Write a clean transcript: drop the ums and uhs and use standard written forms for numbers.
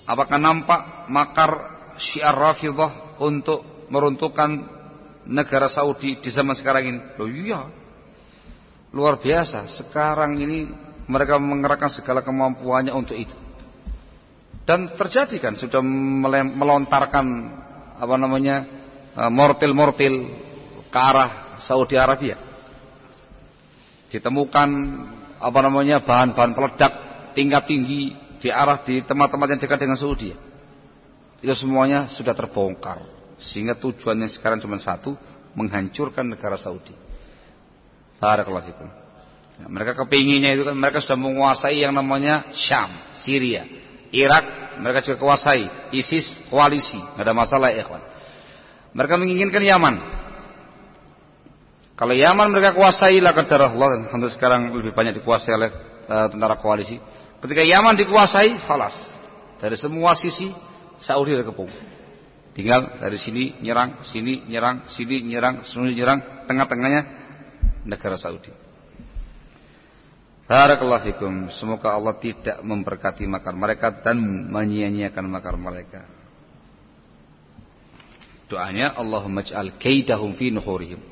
Apakah nampak makar Syiah Rafidhah untuk meruntuhkan negara Saudi di zaman sekarang ini? Loh iya, luar biasa. Sekarang ini mereka mengerahkan segala kemampuannya untuk itu. Dan terjadi kan, sudah melontarkan mortil-mortil ke arah Saudi Arabia. Ditemukan bahan-bahan peledak tingkat tinggi di tempat-tempat yang dekat dengan Saudi. Itu semuanya sudah terbongkar, sehingga tujuannya sekarang cuma satu, menghancurkan negara Saudi. Barakallahu fikum. Ya, mereka kepinginnya itu kan, mereka sudah menguasai yang namanya Syam, Syria, Irak, mereka juga kuasai, ISIS koalisi, nggak ada masalah ya ikhwan. Mereka menginginkan Yaman. Kalau Yaman mereka kuasai, la qaddar Allah, hampir sekarang lebih banyak dikuasai oleh tentara koalisi. Ketika Yaman dikuasai, khalas. Dari semua sisi Saudi terkepung. Tinggal dari sini nyerang, sini nyerang, sini nyerang, sini nyerang, tengah-tengahnya negara Saudi. Barakallahu fikum. Semoga Allah tidak memberkati makar mereka dan menyia-nyiakan makar mereka. Doanya Allahumma ij'al kaidahum fi nuhurihim.